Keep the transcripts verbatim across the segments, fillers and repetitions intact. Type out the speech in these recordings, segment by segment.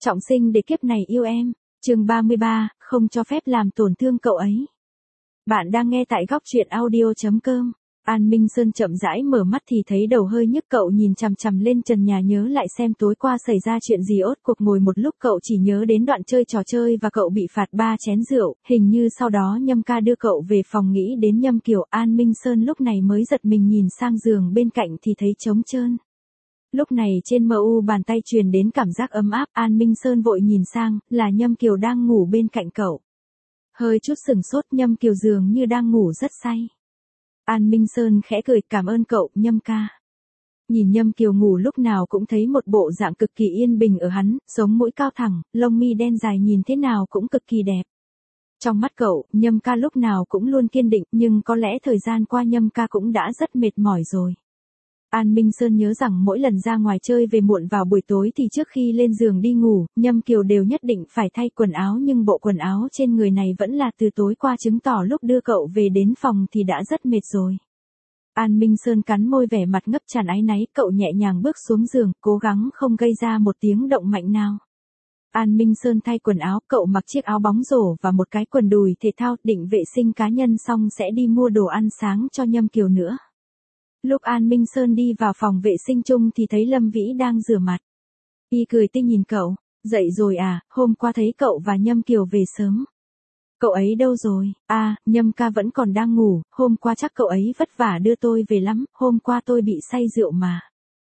Trọng sinh để kiếp này yêu em. Chương ba mươi ba, không cho phép làm tổn thương cậu ấy. Bạn đang nghe tại góc truyện audio chấm com. An Minh Sơn chậm rãi mở mắt thì thấy đầu hơi nhức, cậu nhìn chằm chằm lên trần nhà nhớ lại xem tối qua xảy ra chuyện gì. Ốt cuộc ngồi một lúc cậu chỉ nhớ đến đoạn chơi trò chơi và cậu bị phạt ba chén rượu, hình như sau đó Nhâm ca đưa cậu về phòng. Nghĩ đến Nhâm Kiều, An Minh Sơn lúc này mới giật mình nhìn sang giường bên cạnh thì thấy trống trơn. Lúc này trên mờ u bàn tay truyền đến cảm giác ấm áp, An Minh Sơn vội nhìn sang, là Nhâm Kiều đang ngủ bên cạnh cậu. Hơi chút sửng sốt, Nhâm Kiều dường như đang ngủ rất say. An Minh Sơn khẽ cười, cảm ơn cậu, Nhâm ca. Nhìn Nhâm Kiều ngủ lúc nào cũng thấy một bộ dạng cực kỳ yên bình ở hắn, sống mũi cao thẳng, lông mi đen dài nhìn thế nào cũng cực kỳ đẹp. Trong mắt cậu, Nhâm ca lúc nào cũng luôn kiên định, nhưng có lẽ thời gian qua Nhâm ca cũng đã rất mệt mỏi rồi. An Minh Sơn nhớ rằng mỗi lần ra ngoài chơi về muộn vào buổi tối thì trước khi lên giường đi ngủ, Nhâm Kiều đều nhất định phải thay quần áo, nhưng bộ quần áo trên người này vẫn là từ tối qua, chứng tỏ lúc đưa cậu về đến phòng thì đã rất mệt rồi. An Minh Sơn cắn môi, vẻ mặt ngấp tràn áy náy, cậu nhẹ nhàng bước xuống giường, cố gắng không gây ra một tiếng động mạnh nào. An Minh Sơn thay quần áo, cậu mặc chiếc áo bóng rổ và một cái quần đùi thể thao, định vệ sinh cá nhân xong sẽ đi mua đồ ăn sáng cho Nhâm Kiều nữa. Lúc An Minh Sơn đi vào phòng vệ sinh chung thì thấy Lâm Vĩ đang rửa mặt. Y cười tươi nhìn cậu, dậy rồi à, hôm qua thấy cậu và Nhâm Kiều về sớm. Cậu ấy đâu rồi? À, Nhâm ca vẫn còn đang ngủ, hôm qua chắc cậu ấy vất vả đưa tôi về lắm, hôm qua tôi bị say rượu mà.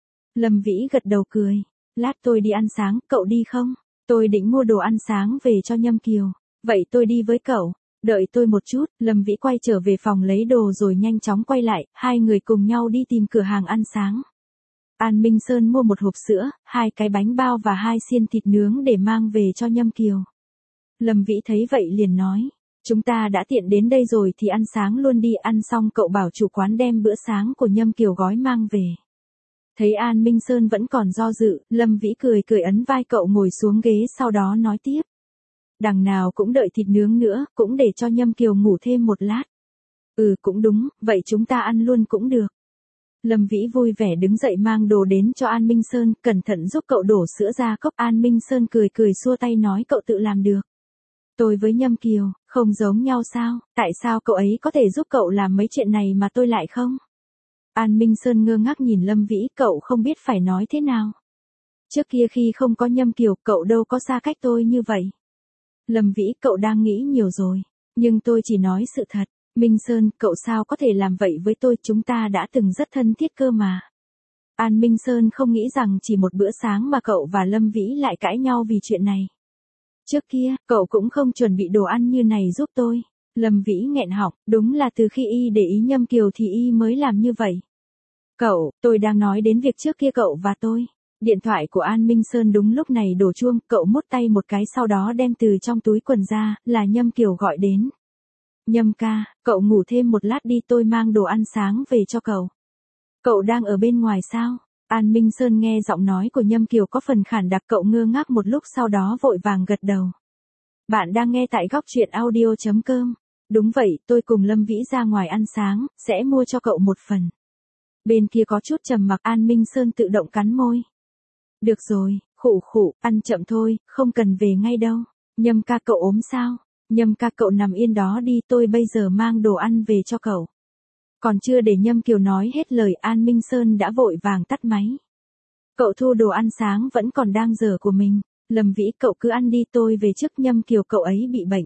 Lâm Vĩ gật đầu cười, lát tôi đi ăn sáng, cậu đi không? Tôi định mua đồ ăn sáng về cho Nhâm Kiều, vậy tôi đi với cậu. Đợi tôi một chút. Lâm Vĩ quay trở về phòng lấy đồ rồi nhanh chóng quay lại, hai người cùng nhau đi tìm cửa hàng ăn sáng. An Minh Sơn mua một hộp sữa, hai cái bánh bao và hai xiên thịt nướng để mang về cho Nhâm Kiều. Lâm Vĩ thấy vậy liền nói, chúng ta đã tiện đến đây rồi thì ăn sáng luôn đi, ăn xong cậu bảo chủ quán đem bữa sáng của Nhâm Kiều gói mang về. Thấy An Minh Sơn vẫn còn do dự, Lâm Vĩ cười cười ấn vai cậu ngồi xuống ghế, sau đó nói tiếp. Đằng nào cũng đợi thịt nướng nữa, cũng để cho Nhâm Kiều ngủ thêm một lát. Ừ cũng đúng, vậy chúng ta ăn luôn cũng được. Lâm Vĩ vui vẻ đứng dậy mang đồ đến cho An Minh Sơn, cẩn thận giúp cậu đổ sữa ra cốc. An Minh Sơn cười cười xua tay nói, cậu tự làm được. Tôi với Nhâm Kiều, không giống nhau sao, tại sao cậu ấy có thể giúp cậu làm mấy chuyện này mà tôi lại không? An Minh Sơn ngơ ngác nhìn Lâm Vĩ, cậu không biết phải nói thế nào. Trước kia khi không có Nhâm Kiều, cậu đâu có xa cách tôi như vậy. Lâm Vĩ, cậu đang nghĩ nhiều rồi, nhưng tôi chỉ nói sự thật. Minh Sơn, cậu sao có thể làm vậy với tôi, chúng ta đã từng rất thân thiết cơ mà. An Minh Sơn không nghĩ rằng chỉ một bữa sáng mà cậu và Lâm Vĩ lại cãi nhau vì chuyện này. Trước kia, cậu cũng không chuẩn bị đồ ăn như này giúp tôi. Lâm Vĩ nghẹn họng, đúng là từ khi y để ý Nhâm Kiều thì y mới làm như vậy. Cậu, tôi đang nói đến việc trước kia cậu và tôi. Điện thoại của An Minh Sơn đúng lúc này đổ chuông, cậu mút tay một cái sau đó đem từ trong túi quần ra, là Nhâm Kiều gọi đến. Nhâm ca, cậu ngủ thêm một lát đi, tôi mang đồ ăn sáng về cho cậu. Cậu đang ở bên ngoài sao? An Minh Sơn nghe giọng nói của Nhâm Kiều có phần khản đặc, cậu ngơ ngác một lúc sau đó vội vàng gật đầu. Bạn đang nghe tại góc truyện audio chấm com. Đúng vậy, tôi cùng Lâm Vĩ ra ngoài ăn sáng, sẽ mua cho cậu một phần. Bên kia có chút trầm mặc, An Minh Sơn tự động cắn môi. Được rồi, khụ khụ, ăn chậm thôi, không cần về ngay đâu. Nhâm ca, cậu ốm sao? Nhâm ca, cậu nằm yên đó đi, tôi bây giờ mang đồ ăn về cho cậu. Còn chưa để Nhâm Kiều nói hết lời, An Minh Sơn đã vội vàng tắt máy. Cậu thu đồ ăn sáng vẫn còn đang giờ của mình. Lâm Vĩ, cậu cứ ăn đi, tôi về trước, Nhâm Kiều cậu ấy bị bệnh.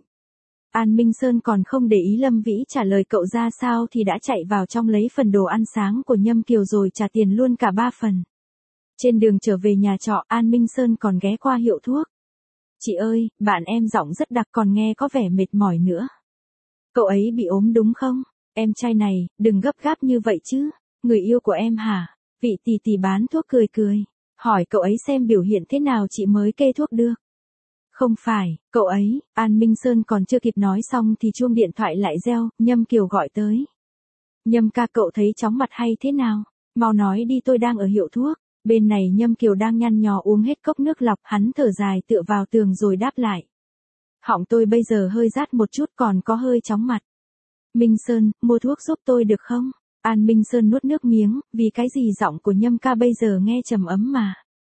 An Minh Sơn còn không để ý Lâm Vĩ trả lời cậu ra sao thì đã chạy vào trong lấy phần đồ ăn sáng của Nhâm Kiều rồi trả tiền luôn cả ba phần. Trên đường trở về nhà trọ, An Minh Sơn còn ghé qua hiệu thuốc. Chị ơi, bạn em giọng rất đặc còn nghe có vẻ mệt mỏi nữa. Cậu ấy bị ốm đúng không? Em trai này, đừng gấp gáp như vậy chứ. Người yêu của em hả? Vị tỷ tỷ bán thuốc cười cười. Hỏi cậu ấy xem biểu hiện thế nào chị mới kê thuốc được. Không phải, cậu ấy, An Minh Sơn còn chưa kịp nói xong thì chuông điện thoại lại reo, Nhâm Kiều gọi tới. Nhâm ca, cậu thấy chóng mặt hay thế nào? Mau nói đi, tôi đang ở hiệu thuốc. Bên này Nhâm Kiều đang nhăn nhò uống hết cốc nước lọc, hắn thở dài tựa vào tường rồi đáp lại. Họng tôi bây giờ hơi rát một chút, còn có hơi chóng mặt. Minh Sơn, mua thuốc giúp tôi được không? An Minh Sơn nuốt nước miếng, vì cái gì giọng của Nhâm ca bây giờ nghe trầm ấm mà.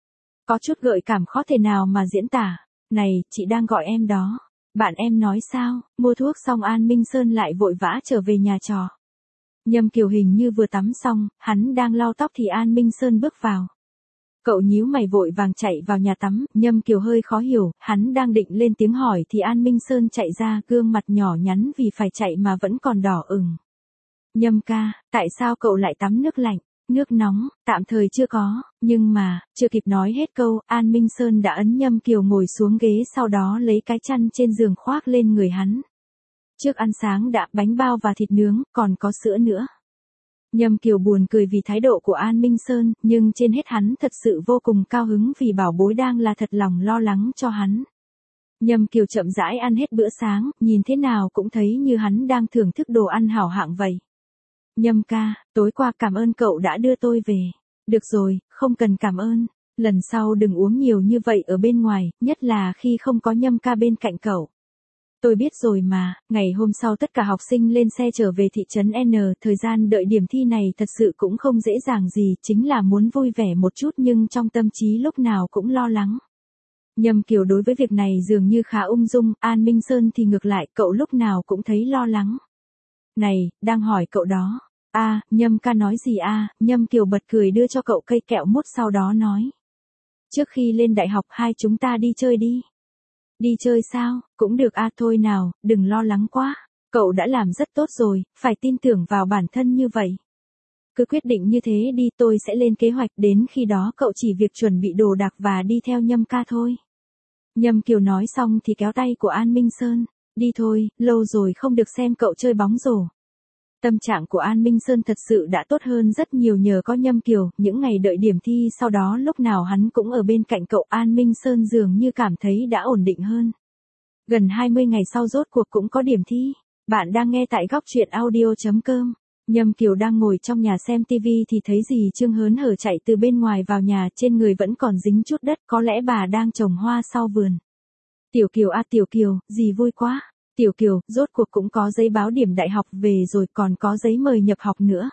Có chút gợi cảm khó thể nào mà diễn tả. Này, chị đang gọi em đó. Bạn em nói sao? Mua thuốc xong An Minh Sơn lại vội vã trở về nhà trọ. Nhâm Kiều hình như vừa tắm xong, hắn đang lau tóc thì An Minh Sơn bước vào. Cậu nhíu mày vội vàng chạy vào nhà tắm, Nhâm Kiều hơi khó hiểu, hắn đang định lên tiếng hỏi thì An Minh Sơn chạy ra, gương mặt nhỏ nhắn vì phải chạy mà vẫn còn đỏ ửng. Nhâm ca, tại sao cậu lại tắm nước lạnh? Nước nóng, tạm thời chưa có, nhưng mà, chưa kịp nói hết câu, An Minh Sơn đã ấn Nhâm Kiều ngồi xuống ghế, sau đó lấy cái chăn trên giường khoác lên người hắn. Trước ăn sáng đã bánh bao và thịt nướng, còn có sữa nữa. Nhâm Kiều buồn cười vì thái độ của An Minh Sơn, nhưng trên hết hắn thật sự vô cùng cao hứng vì bảo bối đang là thật lòng lo lắng cho hắn. Nhâm Kiều chậm rãi ăn hết bữa sáng, nhìn thế nào cũng thấy như hắn đang thưởng thức đồ ăn hảo hạng vậy. Nhâm ca, tối qua cảm ơn cậu đã đưa tôi về. Được rồi, không cần cảm ơn. Lần sau đừng uống nhiều như vậy ở bên ngoài, nhất là khi không có Nhâm ca bên cạnh cậu. Tôi biết rồi mà, ngày hôm sau tất cả học sinh lên xe trở về thị trấn N, thời gian đợi điểm thi này thật sự cũng không dễ dàng gì, chính là muốn vui vẻ một chút nhưng trong tâm trí lúc nào cũng lo lắng. Nhâm Kiều đối với việc này dường như khá ung dung, An Minh Sơn thì ngược lại, cậu lúc nào cũng thấy lo lắng. Này, đang hỏi cậu đó. A, à, Nhâm ca nói gì a? À? Nhâm Kiều bật cười đưa cho cậu cây kẹo mút sau đó nói. Trước khi lên đại học hai chúng ta đi chơi đi. Đi chơi sao? Cũng được a à, thôi nào, đừng lo lắng quá. Cậu đã làm rất tốt rồi, phải tin tưởng vào bản thân như vậy. Cứ quyết định như thế đi, tôi sẽ lên kế hoạch, đến khi đó cậu chỉ việc chuẩn bị đồ đạc và đi theo Nhâm ca thôi. Nhâm Kiều nói xong thì kéo tay của An Minh Sơn. Đi thôi, lâu rồi không được xem cậu chơi bóng rổ. Tâm trạng của An Minh Sơn thật sự đã tốt hơn rất nhiều nhờ có Nhâm Kiều, những ngày đợi điểm thi sau đó lúc nào hắn cũng ở bên cạnh cậu. An Minh Sơn dường như cảm thấy đã ổn định hơn. Gần hai mươi ngày sau rốt cuộc cũng có điểm thi. Bạn đang nghe tại góc truyện audio chấm com. Nhâm Kiều đang ngồi trong nhà xem tivi thì thấy dì Trương hớn hở chạy từ bên ngoài vào nhà, trên người vẫn còn dính chút đất, có lẽ bà đang trồng hoa sau vườn. Tiểu Kiều à Tiểu Kiều, dì vui quá. Tiểu Kiều, rốt cuộc cũng có giấy báo điểm đại học về rồi, còn có giấy mời nhập học nữa.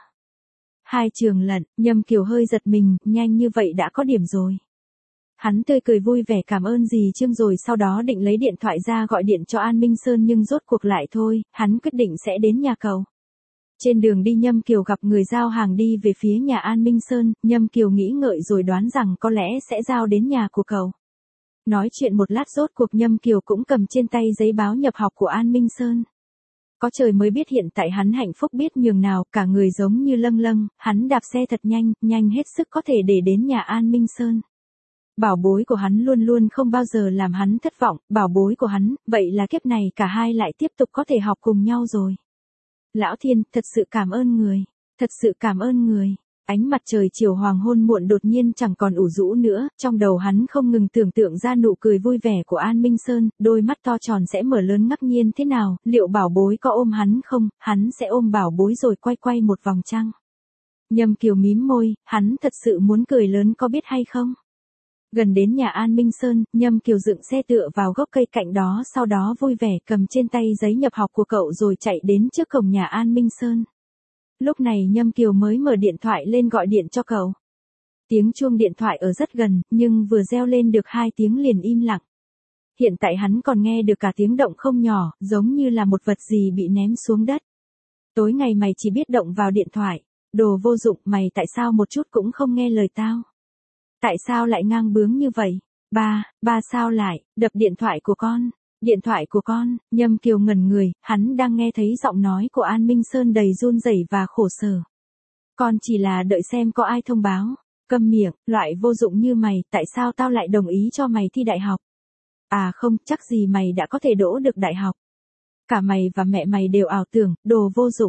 Hai trường lận, Nhâm Kiều hơi giật mình, nhanh như vậy đã có điểm rồi. Hắn tươi cười vui vẻ cảm ơn dì Trương rồi sau đó định lấy điện thoại ra gọi điện cho An Minh Sơn nhưng rốt cuộc lại thôi, hắn quyết định sẽ đến nhà cậu. Trên đường đi Nhâm Kiều gặp người giao hàng đi về phía nhà An Minh Sơn, Nhâm Kiều nghĩ ngợi rồi đoán rằng có lẽ sẽ giao đến nhà của cậu. Nói chuyện một lát rốt cuộc Nhâm Kiều cũng cầm trên tay giấy báo nhập học của An Minh Sơn. Có trời mới biết hiện tại hắn hạnh phúc biết nhường nào, cả người giống như lâng lâng, hắn đạp xe thật nhanh, nhanh hết sức có thể để đến nhà An Minh Sơn. Bảo bối của hắn luôn luôn không bao giờ làm hắn thất vọng, bảo bối của hắn, vậy là kiếp này cả hai lại tiếp tục có thể học cùng nhau rồi. Lão Thiên, thật sự cảm ơn người, thật sự cảm ơn người. Ánh mặt trời chiều hoàng hôn muộn đột nhiên chẳng còn ủ rũ nữa, trong đầu hắn không ngừng tưởng tượng ra nụ cười vui vẻ của An Minh Sơn, đôi mắt to tròn sẽ mở lớn ngạc nhiên thế nào, liệu bảo bối có ôm hắn không, hắn sẽ ôm bảo bối rồi quay quay một vòng trăng. Nhâm Kiều mím môi, hắn thật sự muốn cười lớn có biết hay không? Gần đến nhà An Minh Sơn, Nhâm Kiều dựng xe tựa vào gốc cây cạnh đó sau đó vui vẻ cầm trên tay giấy nhập học của cậu rồi chạy đến trước cổng nhà An Minh Sơn. Lúc này Nhâm Kiều mới mở điện thoại lên gọi điện cho cậu. Tiếng chuông điện thoại ở rất gần, nhưng vừa reo lên được hai tiếng liền im lặng. Hiện tại hắn còn nghe được cả tiếng động không nhỏ, giống như là một vật gì bị ném xuống đất. Tối ngày mày chỉ biết động vào điện thoại. Đồ vô dụng, mày tại sao một chút cũng không nghe lời tao? Tại sao lại ngang bướng như vậy? Ba, ba sao lại, đập điện thoại của con. Điện thoại của con, Nhâm Kiều ngẩn người, hắn đang nghe thấy giọng nói của An Minh Sơn đầy run rẩy và khổ sở. Con chỉ là đợi xem có ai thông báo. Câm miệng, loại vô dụng như mày, tại sao tao lại đồng ý cho mày thi đại học? À không, chắc gì mày đã có thể đỗ được đại học. Cả mày và mẹ mày đều ảo tưởng, đồ vô dụng.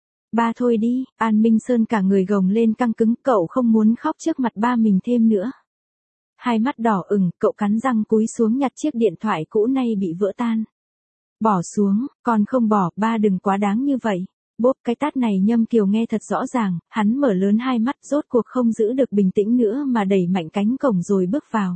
Ba thôi đi, An Minh Sơn cả người gồng lên căng cứng, cậu không muốn khóc trước mặt ba mình thêm nữa. Hai mắt đỏ ửng, cậu cắn răng cúi xuống nhặt chiếc điện thoại cũ nay bị vỡ tan. Bỏ xuống, con không bỏ, ba đừng quá đáng như vậy. Bốp cái tát này Nhâm Kiều nghe thật rõ ràng, hắn mở lớn hai mắt rốt cuộc không giữ được bình tĩnh nữa mà đẩy mạnh cánh cổng rồi bước vào.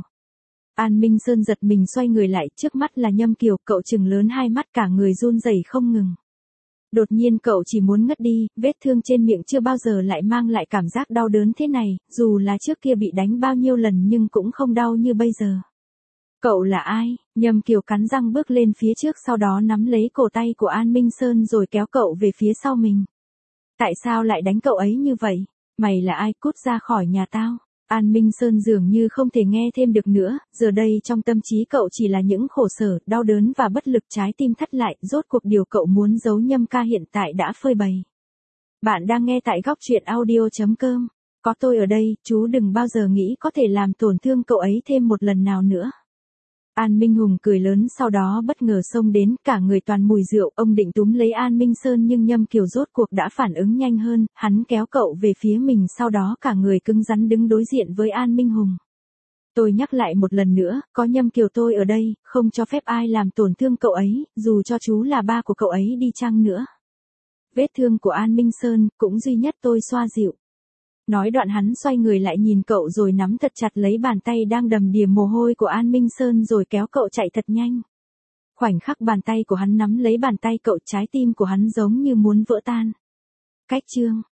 An Minh Sơn giật mình xoay người lại, trước mắt là Nhâm Kiều, cậu trừng lớn hai mắt cả người run rẩy không ngừng. Đột nhiên cậu chỉ muốn ngất đi, vết thương trên miệng chưa bao giờ lại mang lại cảm giác đau đớn thế này, dù là trước kia bị đánh bao nhiêu lần nhưng cũng không đau như bây giờ. Cậu là ai? Nhâm Kiều cắn răng bước lên phía trước, sau đó nắm lấy cổ tay của An Minh Sơn rồi kéo cậu về phía sau mình. Tại sao lại đánh cậu ấy như vậy? Mày là ai, cút ra khỏi nhà tao. An Minh Sơn dường như không thể nghe thêm được nữa, giờ đây trong tâm trí cậu chỉ là những khổ sở, đau đớn và bất lực, trái tim thắt lại, rốt cuộc điều cậu muốn giấu Nhâm ca hiện tại đã phơi bày. Bạn đang nghe tại góc truyện audio chấm com. Có tôi ở đây, chú đừng bao giờ nghĩ có thể làm tổn thương cậu ấy thêm một lần nào nữa. An Minh Hùng cười lớn, sau đó bất ngờ xông đến, cả người toàn mùi rượu, ông định túm lấy An Minh Sơn nhưng Nhâm Kiều rốt cuộc đã phản ứng nhanh hơn, hắn kéo cậu về phía mình, sau đó cả người cứng rắn đứng đối diện với An Minh Hùng. Tôi nhắc lại một lần nữa, có Nhâm Kiều tôi ở đây, không cho phép ai làm tổn thương cậu ấy, dù cho chú là ba của cậu ấy đi chăng nữa. Vết thương của An Minh Sơn, cũng duy nhất tôi xoa dịu. Nói đoạn hắn xoay người lại nhìn cậu rồi nắm thật chặt lấy bàn tay đang đầm đìa mồ hôi của An Minh Sơn rồi kéo cậu chạy thật nhanh. Khoảnh khắc bàn tay của hắn nắm lấy bàn tay cậu, trái tim của hắn giống như muốn vỡ tan. Cách chương